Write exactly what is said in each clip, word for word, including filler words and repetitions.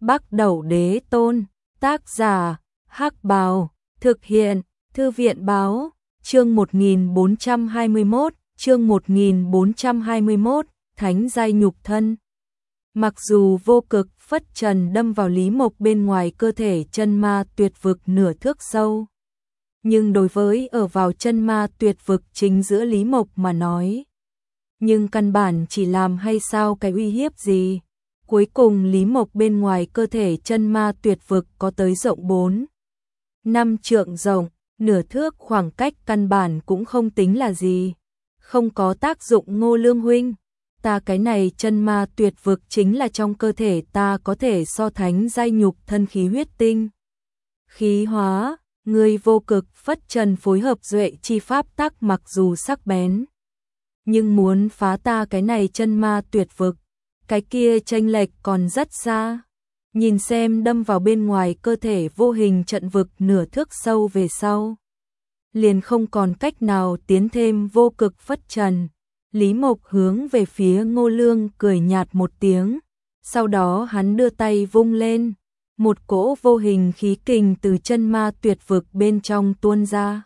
Bắc Đẩu Đế Tôn, tác giả, Hắc Bào, thực hiện, Thư viện Báo, chương một nghìn bốn trăm hai mươi mốt, chương một nghìn bốn trăm hai mươi mốt, Thánh giai nhục thân. Mặc dù vô cực phất trần đâm vào Lý Mộc bên ngoài cơ thể chân ma tuyệt vực nửa thước sâu, nhưng đối với ở vào chân ma tuyệt vực chính giữa Lý Mộc mà nói, nhưng căn bản chỉ làm hay sao cái uy hiếp gì. Cuối cùng Lý Mộc bên ngoài cơ thể chân ma tuyệt vực có tới rộng bốn năm trượng rộng, nửa thước, khoảng cách căn bản cũng không tính là gì. Không có tác dụng. Ngô Lương huynh, ta cái này chân ma tuyệt vực chính là trong cơ thể ta có thể so thánh giai nhục thân khí huyết tinh khí hóa, người vô cực phất trần phối hợp duệ chi pháp tắc mặc dù sắc bén, nhưng muốn phá ta cái này chân ma tuyệt vực, cái kia chênh lệch còn rất xa. Nhìn xem đâm vào bên ngoài cơ thể vô hình trận vực nửa thước sâu về sau, liền không còn cách nào tiến thêm vô cực phất trần. Lý Mộc hướng về phía Ngô Lương cười nhạt một tiếng, sau đó hắn đưa tay vung lên, một cỗ vô hình khí kình từ chân ma tuyệt vực bên trong tuôn ra,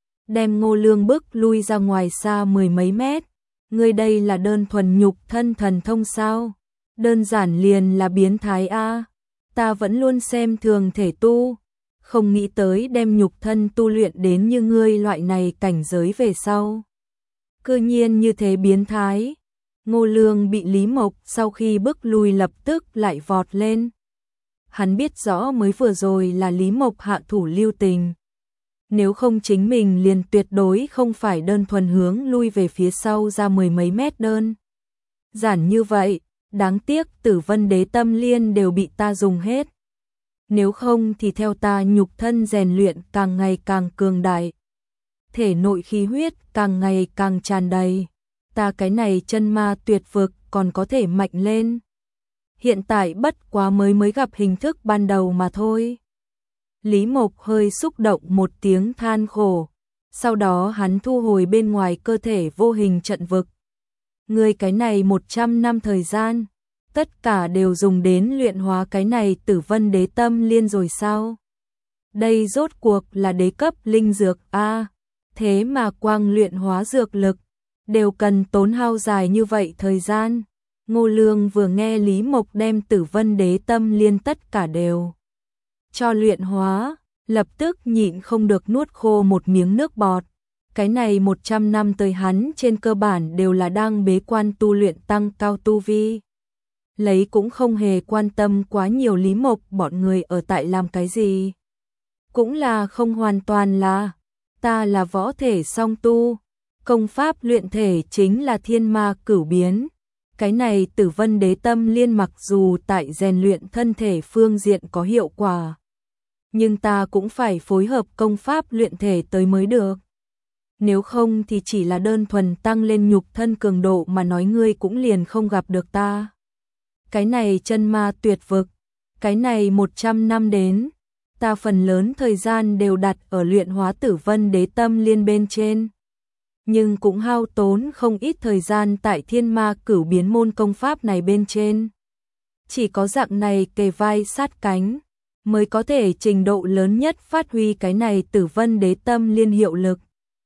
đem Ngô Lương bức lui ra ngoài xa mười mấy mét. Ngươi đây là đơn thuần nhục thân thần thông sao? Đơn giản liền là biến thái a. Ta vẫn luôn xem thường thể tu, không nghĩ tới đem nhục thân tu luyện đến như ngươi loại này cảnh giới về sau, cư nhiên như thế biến thái. Ngô Lương bị Lý Mộc sau khi bức lui lập tức lại vọt lên. Hắn biết rõ mới vừa rồi là Lý Mộc hạ thủ lưu tình, nếu không chính mình liền tuyệt đối không phải đơn thuần hướng lui về phía sau ra mười mấy mét đơn giản như vậy. Đáng tiếc Tử Vân Đế Tâm Liên đều bị ta dùng hết, nếu không thì theo ta nhục thân rèn luyện càng ngày càng cường đại, thể nội khí huyết càng ngày càng tràn đầy, ta cái này chân ma tuyệt vực còn có thể mạnh lên. Hiện tại bất quá mới mới gặp hình thức ban đầu mà thôi. Lý Mộc hơi xúc động một tiếng than khổ, sau đó hắn thu hồi bên ngoài cơ thể vô hình trận vực. Người cái này một trăm năm thời gian, tất cả đều dùng đến luyện hóa cái này Tử Vân Đế Tâm Liên rồi sao? Đây rốt cuộc là đế cấp linh dược a, thế mà quang luyện hóa dược lực đều cần tốn hao dài như vậy thời gian. Ngô Lương vừa nghe Lý Mộc đem Tử Vân Đế Tâm Liên tất cả đều cho luyện hóa, lập tức nhịn không được nuốt khô một miếng nước bọt. Cái này một trăm năm tới hắn trên cơ bản đều là đang bế quan tu luyện tăng cao tu vi, lấy cũng không hề quan tâm quá nhiều Lý Mộc bọn người ở tại làm cái gì. Cũng là không hoàn toàn là, ta là võ thể song tu, công pháp luyện thể chính là thiên ma cửu biến. Cái này Tử Vân Đế Tâm Liên mặc dù tại rèn luyện thân thể phương diện có hiệu quả, nhưng ta cũng phải phối hợp công pháp luyện thể tới mới được. Nếu không thì chỉ là đơn thuần tăng lên nhục thân cường độ mà nói ngươi cũng liền không gặp được ta. Cái này chân ma tuyệt vực, cái này một trăm năm đến, ta phần lớn thời gian đều đặt ở luyện hóa Tử Vân Đế Tâm Liên bên trên, nhưng cũng hao tốn không ít thời gian tại thiên ma cửu biến môn công pháp này bên trên. Chỉ có dạng này kề vai sát cánh, mới có thể trình độ lớn nhất phát huy cái này Tử Vân Đế Tâm Liên hiệu lực.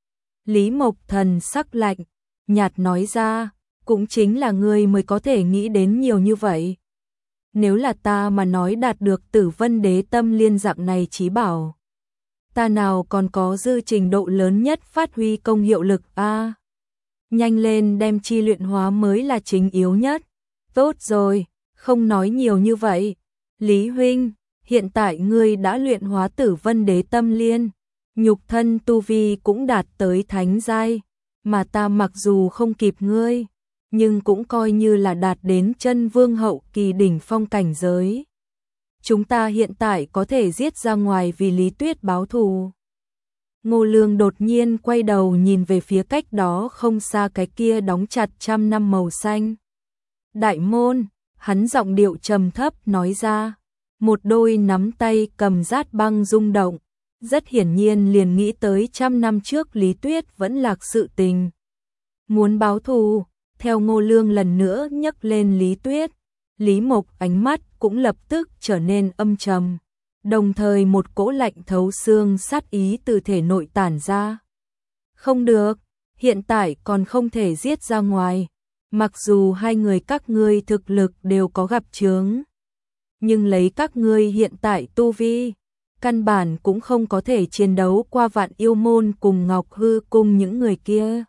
Lý Mộc thần sắc lạnh, nhạt nói ra, cũng chính là ngươi mới có thể nghĩ đến nhiều như vậy. Nếu là ta mà nói đạt được Tử Vân Đế Tâm Liên dạng này chí bảo, ta nào còn có dư trình độ lớn nhất phát huy công hiệu lực a. Nhanh lên đem chi luyện hóa mới là chính yếu nhất. Tốt rồi, không nói nhiều như vậy. Lý huynh, hiện tại ngươi đã luyện hóa Tử Vân Đế Tâm Liên, nhục thân tu vi cũng đạt tới thánh giai, mà ta mặc dù không kịp ngươi, nhưng cũng coi như là đạt đến chân vương hậu kỳ đỉnh phong cảnh giới. Chúng ta hiện tại có thể giết ra ngoài vì Lý Tuyết báo thù. Ngô Lương đột nhiên quay đầu nhìn về phía cách đó không xa cái kia đóng chặt trăm năm màu xanh đại môn, hắn giọng điệu trầm thấp nói ra, một đôi nắm tay cầm rát băng rung động, rất hiển nhiên liền nghĩ tới trăm năm trước Lý Tuyết vẫn lạc sự tình. Muốn báo thù, theo Ngô Lương lần nữa nhắc lên Lý Tuyết, Lý Mộc ánh mắt cũng lập tức trở nên âm trầm, đồng thời một cỗ lạnh thấu xương sát ý từ thể nội tản ra. Không được, hiện tại còn không thể giết ra ngoài, mặc dù hai người các ngươi thực lực đều có gặp chướng, nhưng lấy các ngươi hiện tại tu vi, căn bản cũng không có thể chiến đấu qua Vạn Yêu Môn cùng Ngọc Hư cùng những người kia.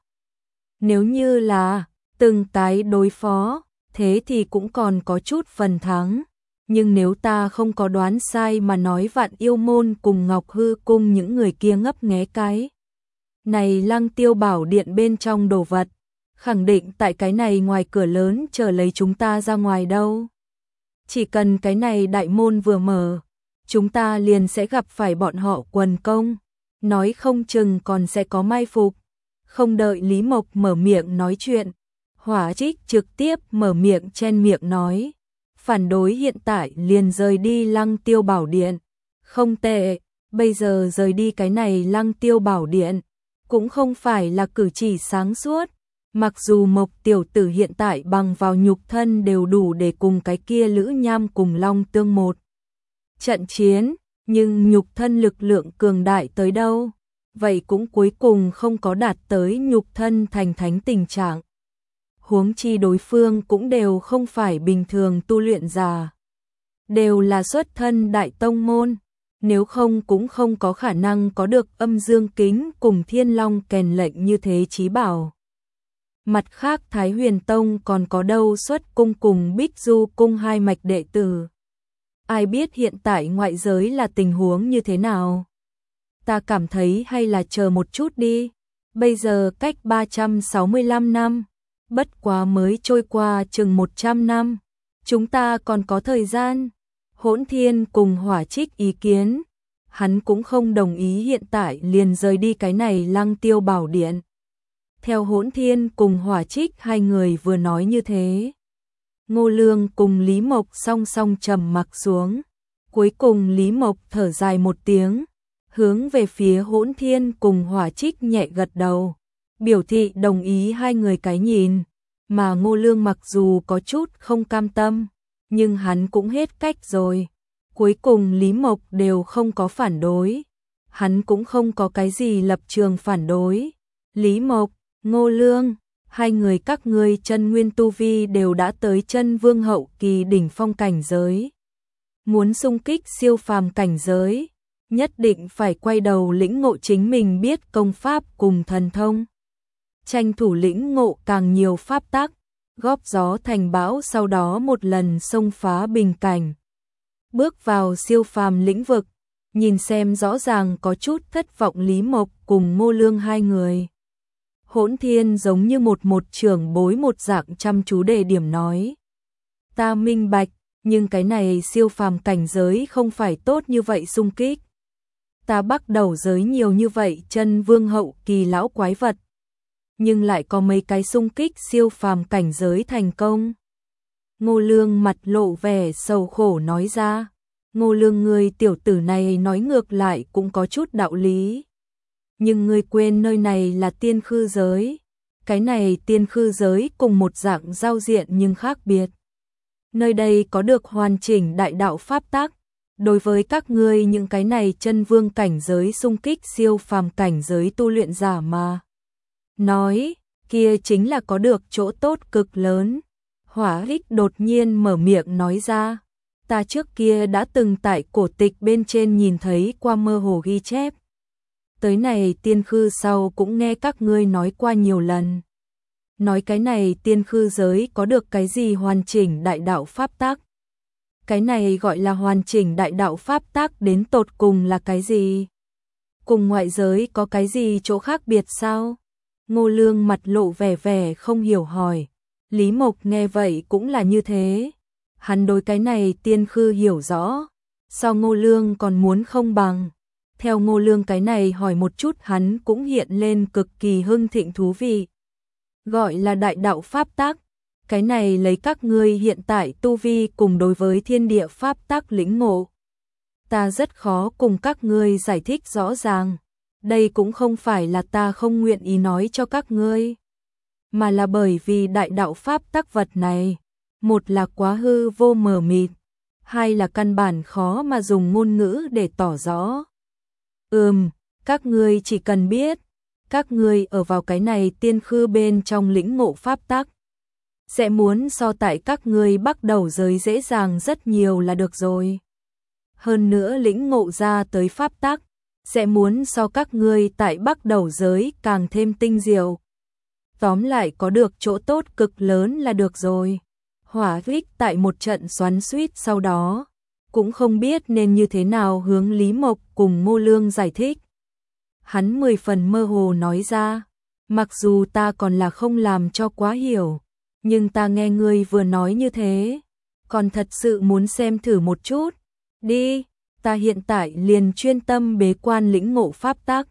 Nếu như là từng cái đối phó, thế thì cũng còn có chút phần thắng, nhưng nếu ta không có đoán sai mà nói Vạn Yêu Môn cùng Ngọc Hư cùng những người kia ngấp nghé cái này Lăng Tiêu Bảo Điện bên trong đồ vật, khẳng định tại cái này ngoài cửa lớn chờ lấy chúng ta ra ngoài đâu. Chỉ cần cái này đại môn vừa mở, chúng ta liền sẽ gặp phải bọn họ quần công, nói không chừng còn sẽ có mai phục. Không đợi Lý Mộc mở miệng nói chuyện, Hỏa Trích trực tiếp mở miệng chen miệng nói, phản đối hiện tại liền rời đi Lăng Tiêu Bảo Điện. Không tệ, bây giờ rời đi cái này Lăng Tiêu Bảo Điện, cũng không phải là cử chỉ sáng suốt. Mặc dù Mộc tiểu tử hiện tại bằng vào nhục thân đều đủ để cùng cái kia Lữ Nham cùng Long Tương một trận chiến, nhưng nhục thân lực lượng cường đại tới đâu, vậy cũng cuối cùng không có đạt tới nhục thân thành thánh tình trạng. Huống chi đối phương cũng đều không phải bình thường tu luyện giả, đều là xuất thân đại tông môn, nếu không cũng không có khả năng có được âm dương kính cùng thiên long kèn lệnh như thế chí bảo. Mặt khác Thái Huyền Tông còn có đâu xuất cung cùng Bích Du cung hai mạch đệ tử. Ai biết hiện tại ngoại giới là tình huống như thế nào? Ta cảm thấy hay là chờ một chút đi. Bây giờ cách ba trăm sáu mươi lăm năm, bất quá mới trôi qua chừng một trăm năm. Chúng ta còn có thời gian. Hỗn Thiên cùng Hỏa Trích ý kiến. Hắn cũng không đồng ý hiện tại liền rời đi cái này Lăng Tiêu Bảo Điện. Theo Hỗn Thiên cùng Hỏa Trích hai người vừa nói như thế, Ngô Lương cùng Lý Mộc song song trầm mặc xuống. Cuối cùng Lý Mộc thở dài một tiếng, hướng về phía Hỗn Thiên cùng Hỏa Trích nhẹ gật đầu, biểu thị đồng ý hai người cái nhìn, mà Ngô Lương mặc dù có chút không cam tâm, nhưng hắn cũng hết cách rồi. Cuối cùng Lý Mộc đều không có phản đối, hắn cũng không có cái gì lập trường phản đối. Lý Mộc, Ngô Lương, hai người các ngươi chân nguyên tu vi đều đã tới chân vương hậu kỳ đỉnh phong cảnh giới. Muốn xung kích siêu phàm cảnh giới, nhất định phải quay đầu lĩnh ngộ chính mình biết công pháp cùng thần thông. Tranh thủ lĩnh ngộ càng nhiều pháp tắc, góp gió thành bão, sau đó một lần xông phá bình cảnh. Bước vào siêu phàm lĩnh vực, nhìn xem rõ ràng có chút thất vọng Lý Mộc cùng Ngô Lương hai người. Hỗn Thiên giống như một một trưởng bối một dạng chăm chú đề điểm nói. Ta minh bạch, nhưng cái này siêu phàm cảnh giới không phải tốt như vậy xung kích. Ta bắt đầu giới nhiều như vậy chân vương hậu kỳ lão quái vật, nhưng lại có mấy cái xung kích siêu phàm cảnh giới thành công. Ngô Lương mặt lộ vẻ sầu khổ nói ra. Ngô Lương, người tiểu tử này nói ngược lại cũng có chút đạo lý. Nhưng ngươi quên nơi này là tiên khư giới. Cái này tiên khư giới cùng một dạng giao diện nhưng khác biệt. Nơi đây có được hoàn chỉnh đại đạo pháp tắc. Đối với các ngươi những cái này chân vương cảnh giới xung kích siêu phàm cảnh giới tu luyện giả mà nói, kia chính là có được chỗ tốt cực lớn. Hỏa Hích đột nhiên mở miệng nói ra. Ta trước kia đã từng tại cổ tịch bên trên nhìn thấy qua mơ hồ ghi chép. Tới này tiên khư sau cũng nghe các ngươi nói qua nhiều lần. Nói cái này tiên khư giới có được cái gì hoàn chỉnh đại đạo pháp tắc. Cái này gọi là hoàn chỉnh đại đạo pháp tắc đến tột cùng là cái gì? Cùng ngoại giới có cái gì chỗ khác biệt sao? Ngô Lương mặt lộ vẻ vẻ không hiểu hỏi. Lý Mộc nghe vậy cũng là như thế. Hắn đối cái này tiên khư hiểu rõ. So Ngô Lương còn muốn không bằng. Theo Ngô Lương cái này hỏi một chút hắn cũng hiện lên cực kỳ hưng thịnh thú vị. Gọi là đại đạo pháp tắc. Cái này lấy các ngươi hiện tại tu vi cùng đối với thiên địa pháp tắc lĩnh ngộ. Ta rất khó cùng các ngươi giải thích rõ ràng. Đây cũng không phải là ta không nguyện ý nói cho các ngươi, mà là bởi vì đại đạo pháp tắc vật này, một là quá hư vô mờ mịt, hai là căn bản khó mà dùng ngôn ngữ để tỏ rõ. Ừm, các ngươi chỉ cần biết, các ngươi ở vào cái này tiên khư bên trong lĩnh ngộ pháp tắc, sẽ muốn so tại các ngươi bắt đầu giới dễ dàng rất nhiều là được rồi. Hơn nữa lĩnh ngộ ra tới pháp tắc, sẽ muốn so các ngươi tại bắt đầu giới càng thêm tinh diệu. Tóm lại có được chỗ tốt cực lớn là được rồi. Hỏa Vích tại một trận xoắn xuýt sau đó, cũng không biết nên như thế nào hướng Lý Mộc cùng Ngô Lương giải thích. Hắn mười phần mơ hồ nói ra, mặc dù ta còn là không làm cho quá hiểu, nhưng ta nghe ngươi vừa nói như thế, còn thật sự muốn xem thử một chút. Đi, ta hiện tại liền chuyên tâm bế quan lĩnh ngộ pháp tắc.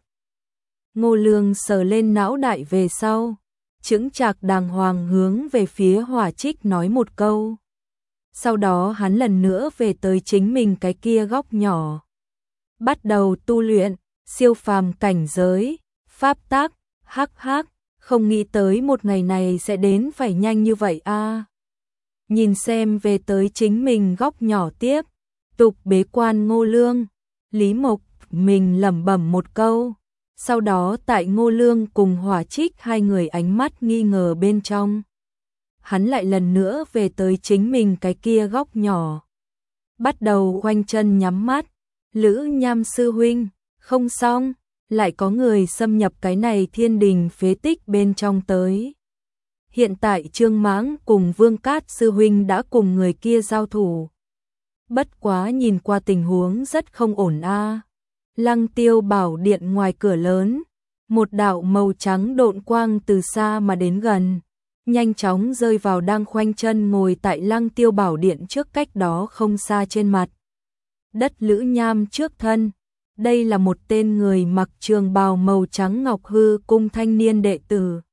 Ngô Lương sờ lên não đại về sau, chững chạc đàng hoàng hướng về phía Hỏa Trích nói một câu. Sau đó hắn lần nữa về tới chính mình cái kia góc nhỏ, bắt đầu tu luyện siêu phàm cảnh giới, pháp tắc, hắc hắc, không nghĩ tới một ngày này sẽ đến phải nhanh như vậy a. Nhìn xem về tới chính mình góc nhỏ tiếp, tục bế quan Ngô Lương, Lý Mộc mình lẩm bẩm một câu, sau đó tại Ngô Lương cùng Hỏa Trích hai người ánh mắt nghi ngờ bên trong, hắn lại lần nữa về tới chính mình cái kia góc nhỏ, bắt đầu khoanh chân nhắm mắt. Lữ Nham sư huynh, không xong, lại có người xâm nhập cái này thiên đình phế tích bên trong tới. Hiện tại Trương Mãng cùng Vương Cát sư huynh đã cùng người kia giao thủ. Bất quá nhìn qua tình huống rất không ổn a. Lăng Tiêu Bảo Điện ngoài cửa lớn, một đạo màu trắng độn quang từ xa mà đến gần, nhanh chóng rơi vào đang khoanh chân ngồi tại Lăng Tiêu Bảo Điện trước cách đó không xa trên mặt đất Lữ Nham trước thân. Đây là một tên người mặc trường bào màu trắng ngọc hư cung thanh niên đệ tử.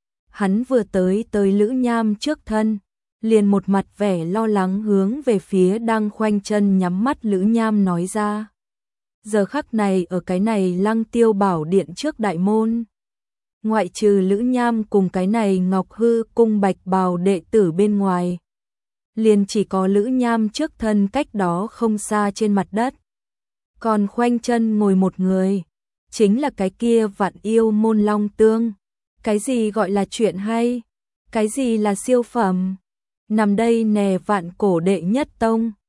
Hắn vừa tới tới Lữ Nham trước thân, liền một mặt vẻ lo lắng hướng về phía đang khoanh chân nhắm mắt Lữ Nham nói ra. Giờ khắc này ở cái này Lăng Tiêu Bảo Điện trước đại môn, ngoại trừ Lữ Nham cùng cái này ngọc hư cung bạch bào đệ tử bên ngoài, liền chỉ có Lữ Nham trước thân cách đó không xa trên mặt đất. Còn khoanh chân ngồi một người, chính là cái kia Vạn Yêu Môn Long Tương. Cái gì gọi là chuyện hay? Cái gì là siêu phẩm? Nằm đây nè Vạn Cổ đệ nhất tông,